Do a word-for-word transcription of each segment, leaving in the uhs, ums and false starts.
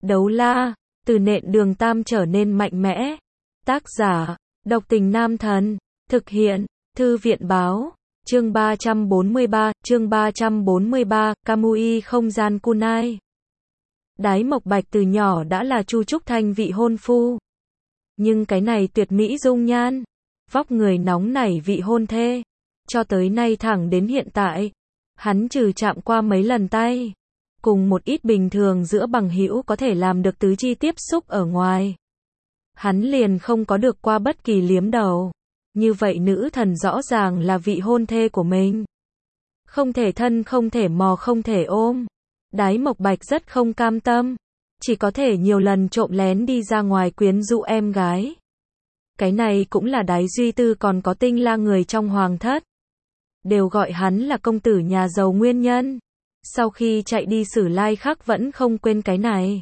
Đấu la, từ nện đường tam trở nên mạnh mẽ. Tác giả, độc tình nam thần. Thực hiện, thư viện báo. Chương ba trăm bốn mươi ba, chương ba trăm bốn mươi ba, Kamui không gian kunai. Đái Mộc Bạch từ nhỏ đã là Chu Trúc Thanh vị hôn phu. Nhưng cái này tuyệt mỹ dung nhan, vóc người nóng nảy vị hôn thê, cho tới nay thẳng đến hiện tại, hắn trừ chạm qua mấy lần tay, cùng một ít bình thường giữa bằng hữu có thể làm được tứ chi tiếp xúc ở ngoài, hắn liền không có được qua bất kỳ liếm đầu. Như vậy nữ thần rõ ràng là vị hôn thê của mình. Không thể thân, không thể mò, không thể ôm. Đái Mộc Bạch rất không cam tâm, chỉ có thể nhiều lần trộm lén đi ra ngoài quyến rũ em gái. Cái này cũng là Đái Duy Tư còn có Tinh La người trong hoàng thất đều gọi hắn là công tử nhà giàu nguyên nhân. Sau khi chạy đi Sử Lai Khắc vẫn không quên cái này.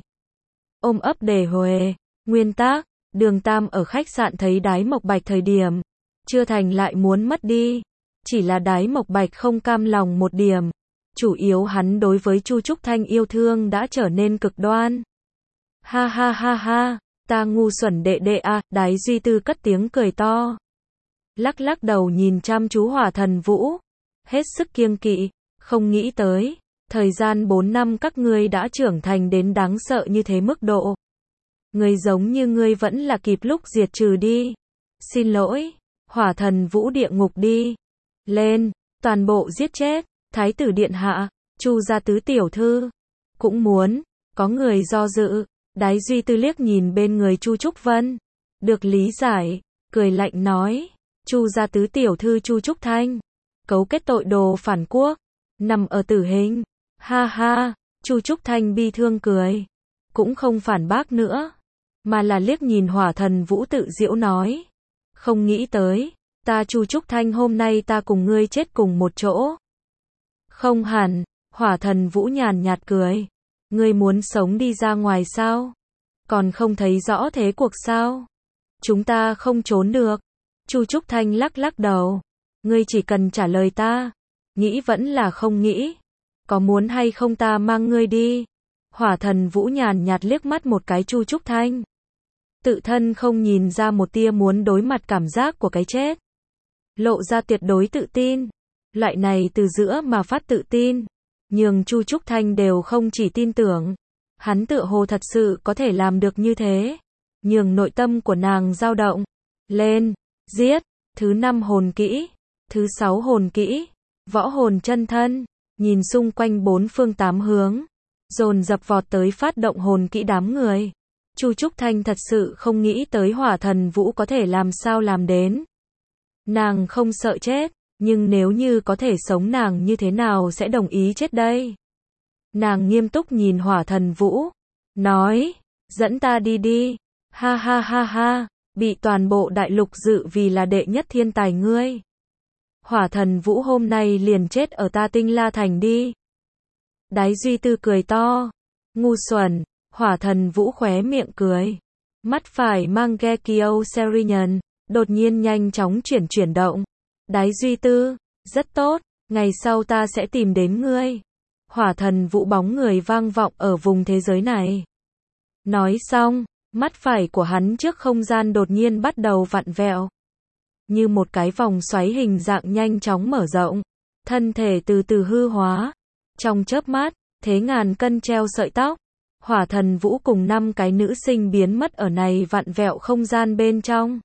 Ôm ấp đề huề, nguyên tác, Đường Tam ở khách sạn thấy Đái Mộc Bạch thời điểm, chưa thành lại muốn mất đi. Chỉ là Đái Mộc Bạch không cam lòng một điểm. Chủ yếu hắn đối với Chu Trúc Thanh yêu thương đã trở nên cực đoan. Ha ha ha ha, ta ngu xuẩn đệ đệ à, Đái Duy Tư cất tiếng cười to. Lắc lắc đầu nhìn chăm chú Hỏa Thần Vũ, hết sức kiêng kỵ, không nghĩ tới, thời gian bốn năm các ngươi đã trưởng thành đến đáng sợ như thế mức độ. Người giống như ngươi vẫn là kịp lúc diệt trừ đi. Xin lỗi, Hỏa Thần Vũ địa ngục đi. Lên, toàn bộ giết chết. Thái tử điện hạ, Chu gia tứ tiểu thư, cũng muốn, có người do dự. Đái Duy Tư liếc nhìn bên người Chu Trúc Vân, được lý giải, cười lạnh nói, Chu gia tứ tiểu thư Chu Trúc Thanh, cấu kết tội đồ phản quốc, nằm ở tử hình. Ha ha, Chu Trúc Thanh bi thương cười, cũng không phản bác nữa, mà là liếc nhìn Hỏa Thần Vũ tự giễu nói, không nghĩ tới, ta Chu Trúc Thanh hôm nay ta cùng ngươi chết cùng một chỗ. Không hẳn, Hỏa Thần Vũ nhàn nhạt cười. Ngươi muốn sống đi ra ngoài sao? Còn không thấy rõ thế cuộc sao? Chúng ta không trốn được. Chu Trúc Thanh lắc lắc đầu. Ngươi chỉ cần trả lời ta. Nghĩ vẫn là không nghĩ. Có muốn hay không ta mang ngươi đi? Hỏa Thần Vũ nhàn nhạt liếc mắt một cái Chu Trúc Thanh. Tự thân không nhìn ra một tia muốn đối mặt cảm giác của cái chết. Lộ ra tuyệt đối tự tin. Loại này từ giữa mà phát tự tin, nhường Chu Trúc Thanh đều không chỉ tin tưởng, hắn tựa hồ thật sự có thể làm được như thế, nhường nội tâm của nàng dao động. Lên, giết, thứ năm hồn kỹ, thứ sáu hồn kỹ, võ hồn chân thân, nhìn xung quanh bốn phương tám hướng, dồn dập vọt tới phát động hồn kỹ đám người. Chu Trúc Thanh thật sự không nghĩ tới Hỏa Thần Vũ có thể làm sao làm đến. Nàng không sợ chết. Nhưng nếu như có thể sống nàng như thế nào sẽ đồng ý chết đây? Nàng nghiêm túc nhìn Hỏa Thần Vũ, nói, dẫn ta đi đi, ha ha ha ha, bị toàn bộ đại lục dự vì là đệ nhất thiên tài ngươi. Hỏa Thần Vũ hôm nay liền chết ở ta Tinh La Thành đi. Đái Duy Tư cười to, ngu xuẩn, Hỏa Thần Vũ khóe miệng cười, mắt phải mang Gekio Serinian, đột nhiên nhanh chóng chuyển chuyển động. Đái Duy Tư, rất tốt, ngày sau ta sẽ tìm đến ngươi. Hỏa Thần Vũ bóng người vang vọng ở vùng thế giới này. Nói xong, mắt phải của hắn trước không gian đột nhiên bắt đầu vặn vẹo. Như một cái vòng xoáy hình dạng nhanh chóng mở rộng. Thân thể từ từ hư hóa. Trong chớp mắt, thế ngàn cân treo sợi tóc. Hỏa Thần Vũ cùng năm cái nữ sinh biến mất ở này vặn vẹo không gian bên trong.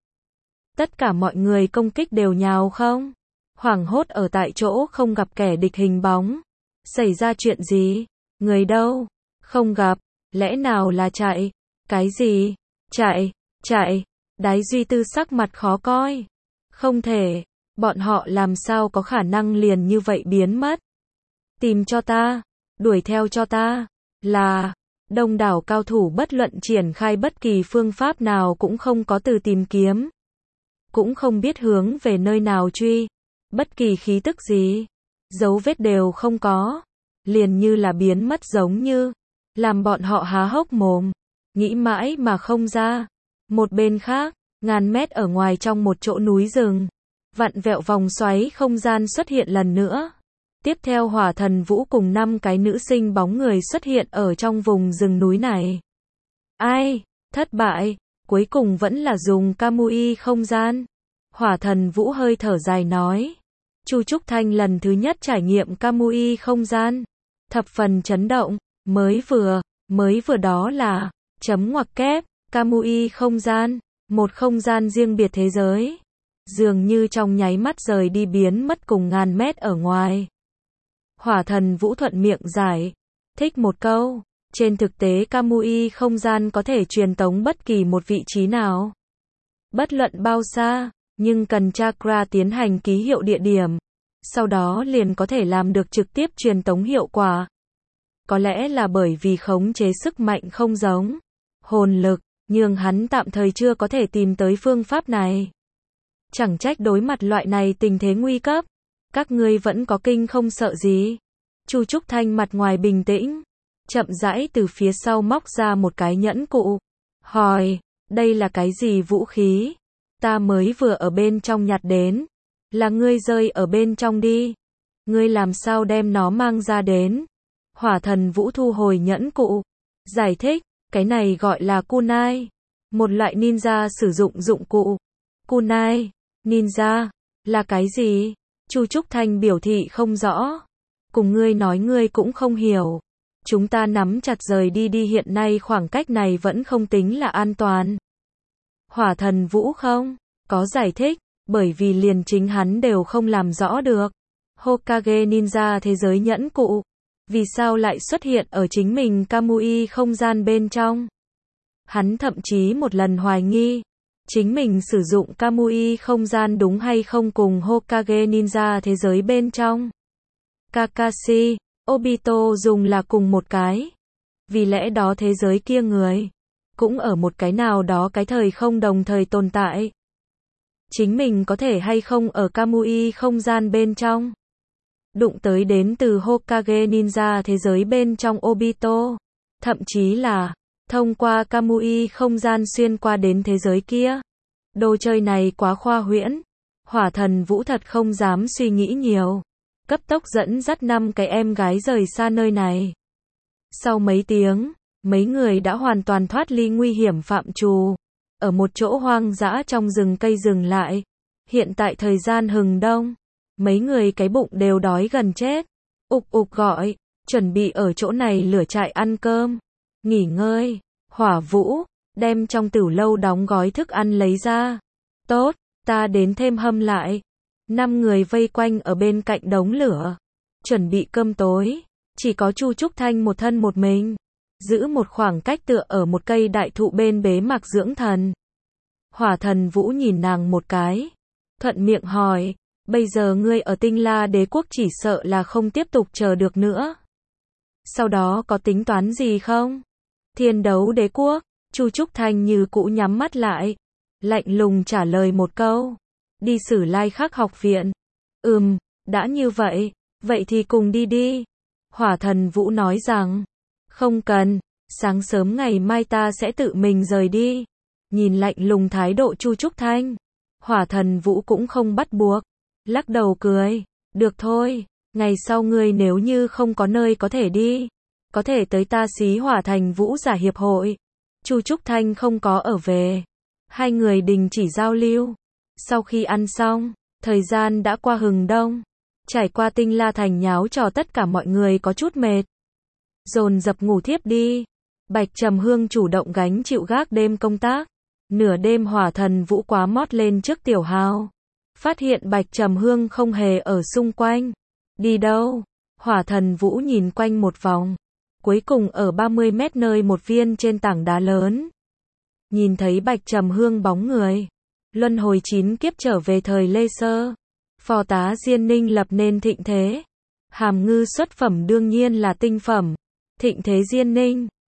Tất cả mọi người công kích đều nhào không. Hoảng hốt ở tại chỗ không gặp kẻ địch hình bóng. Xảy ra chuyện gì? Người đâu? Không gặp. Lẽ nào là chạy? Cái gì? Chạy, chạy. Đái Duy Tư sắc mặt khó coi. Không thể. Bọn họ làm sao có khả năng liền như vậy biến mất? Tìm cho ta. Đuổi theo cho ta. Là. Đông đảo cao thủ bất luận triển khai bất kỳ phương pháp nào cũng không có từ tìm kiếm. Cũng không biết hướng về nơi nào truy, bất kỳ khí tức gì, dấu vết đều không có, liền như là biến mất giống như, làm bọn họ há hốc mồm, nghĩ mãi mà không ra. Một bên khác, ngàn mét ở ngoài trong một chỗ núi rừng, vặn vẹo vòng xoáy không gian xuất hiện lần nữa. Tiếp theo Hỏa Thần Vũ cùng năm cái nữ sinh bóng người xuất hiện ở trong vùng rừng núi này. Ai, thất bại, cuối cùng vẫn là dùng Kamui không gian. Hỏa thần Vũ hơi thở dài nói. Chu Trúc Thanh lần thứ nhất trải nghiệm Kamui không gian. Thập phần chấn động, mới vừa, mới vừa đó là, chấm ngoặc kép, Kamui không gian, một không gian riêng biệt thế giới. Dường như trong nháy mắt rời đi biến mất cùng ngàn mét ở ngoài. Hỏa thần Vũ thuận miệng giải, thích một câu. Trên thực tế Kamui không gian có thể truyền tống bất kỳ một vị trí nào. Bất luận bao xa, nhưng cần chakra tiến hành ký hiệu địa điểm. Sau đó liền có thể làm được trực tiếp truyền tống hiệu quả. Có lẽ là bởi vì khống chế sức mạnh không giống. Hồn lực, nhưng hắn tạm thời chưa có thể tìm tới phương pháp này. Chẳng trách đối mặt loại này tình thế nguy cấp. Các ngươi vẫn có kinh không sợ gì. Chu Trúc Thanh mặt ngoài bình tĩnh. Chậm rãi từ phía sau móc ra một cái nhẫn cụ. Hỏi, đây là cái gì vũ khí? Ta mới vừa ở bên trong nhặt đến. Là ngươi rơi ở bên trong đi. Ngươi làm sao đem nó mang ra đến? Hỏa thần Vũ thu hồi nhẫn cụ. Giải thích, cái này gọi là kunai. Một loại ninja sử dụng dụng cụ. Kunai, ninja, là cái gì? Chu Trúc Thanh biểu thị không rõ. Cùng ngươi nói ngươi cũng không hiểu. Chúng ta nắm chặt rời đi đi, hiện nay khoảng cách này vẫn không tính là an toàn. Hỏa thần Vũ không có giải thích, bởi vì liền chính hắn đều không làm rõ được. Hokage Ninja thế giới nhẫn cụ, vì sao lại xuất hiện ở chính mình Kamui không gian bên trong? Hắn thậm chí một lần hoài nghi, chính mình sử dụng Kamui không gian đúng hay không cùng Hokage Ninja thế giới bên trong. Kakashi, Obito dùng là cùng một cái. Vì lẽ đó thế giới kia người cũng ở một cái nào đó cái thời không đồng thời tồn tại. Chính mình có thể hay không ở Kamui không gian bên trong. Đụng tới đến từ Hokage Ninja thế giới bên trong Obito. Thậm chí là thông qua Kamui không gian xuyên qua đến thế giới kia. Đồ chơi này quá khoa huyễn. Hỏa thần Vũ thật không dám suy nghĩ nhiều. Cấp tốc dẫn dắt năm cái em gái rời xa nơi này. Sau mấy tiếng, mấy người đã hoàn toàn thoát ly nguy hiểm phạm trù. Ở một chỗ hoang dã trong rừng cây dừng lại. Hiện tại thời gian hừng đông. Mấy người cái bụng đều đói gần chết. Ục ục gọi, chuẩn bị ở chỗ này lửa trại ăn cơm. Nghỉ ngơi. Hỏa Vũ, đem trong tửu lâu đóng gói thức ăn lấy ra. Tốt, ta đến thêm hâm lại. Năm người vây quanh ở bên cạnh đống lửa. Chuẩn bị cơm tối. Chỉ có Chu Trúc Thanh một thân một mình. Giữ một khoảng cách tựa ở một cây đại thụ bên bế mạc dưỡng thần. Hỏa thần Vũ nhìn nàng một cái. Thuận miệng hỏi, bây giờ ngươi ở Tinh La Đế quốc chỉ sợ là không tiếp tục chờ được nữa. Sau đó có tính toán gì không? Thiên Đấu Đế quốc, Chu Trúc Thanh như cũ nhắm mắt lại. Lạnh lùng trả lời một câu. Đi Sử Lai Khắc học viện. Ừm, đã như vậy, vậy thì cùng đi đi. Hỏa thần Vũ nói rằng, không cần, sáng sớm ngày mai ta sẽ tự mình rời đi. Nhìn lạnh lùng thái độ Chu Trúc Thanh, Hỏa thần Vũ cũng không bắt buộc, lắc đầu cười, được thôi, ngày sau ngươi nếu như không có nơi có thể đi, có thể tới ta Xí Hỏa Thành Vũ Giả Hiệp hội. Chu Trúc Thanh không có ở về, hai người đình chỉ giao lưu. Sau khi ăn xong, thời gian đã qua hừng đông, trải qua Tinh La Thành nháo trò tất cả mọi người có chút mệt, dồn dập ngủ thiếp đi. Bạch Trầm Hương chủ động gánh chịu gác đêm công tác. Nửa đêm Hỏa thần Vũ quá mót lên trước Tiểu Hào, phát hiện Bạch Trầm Hương không hề ở xung quanh. Đi đâu? Hỏa thần Vũ nhìn quanh một vòng, cuối cùng ở ba mươi mét nơi một viên trên tảng đá lớn, nhìn thấy Bạch Trầm Hương bóng người. Luân hồi chín kiếp trở về thời Lê Sơ, phò tá Diên Ninh lập nên thịnh thế. Hàm Ngư xuất phẩm đương nhiên là tinh phẩm. Thịnh thế Diên Ninh,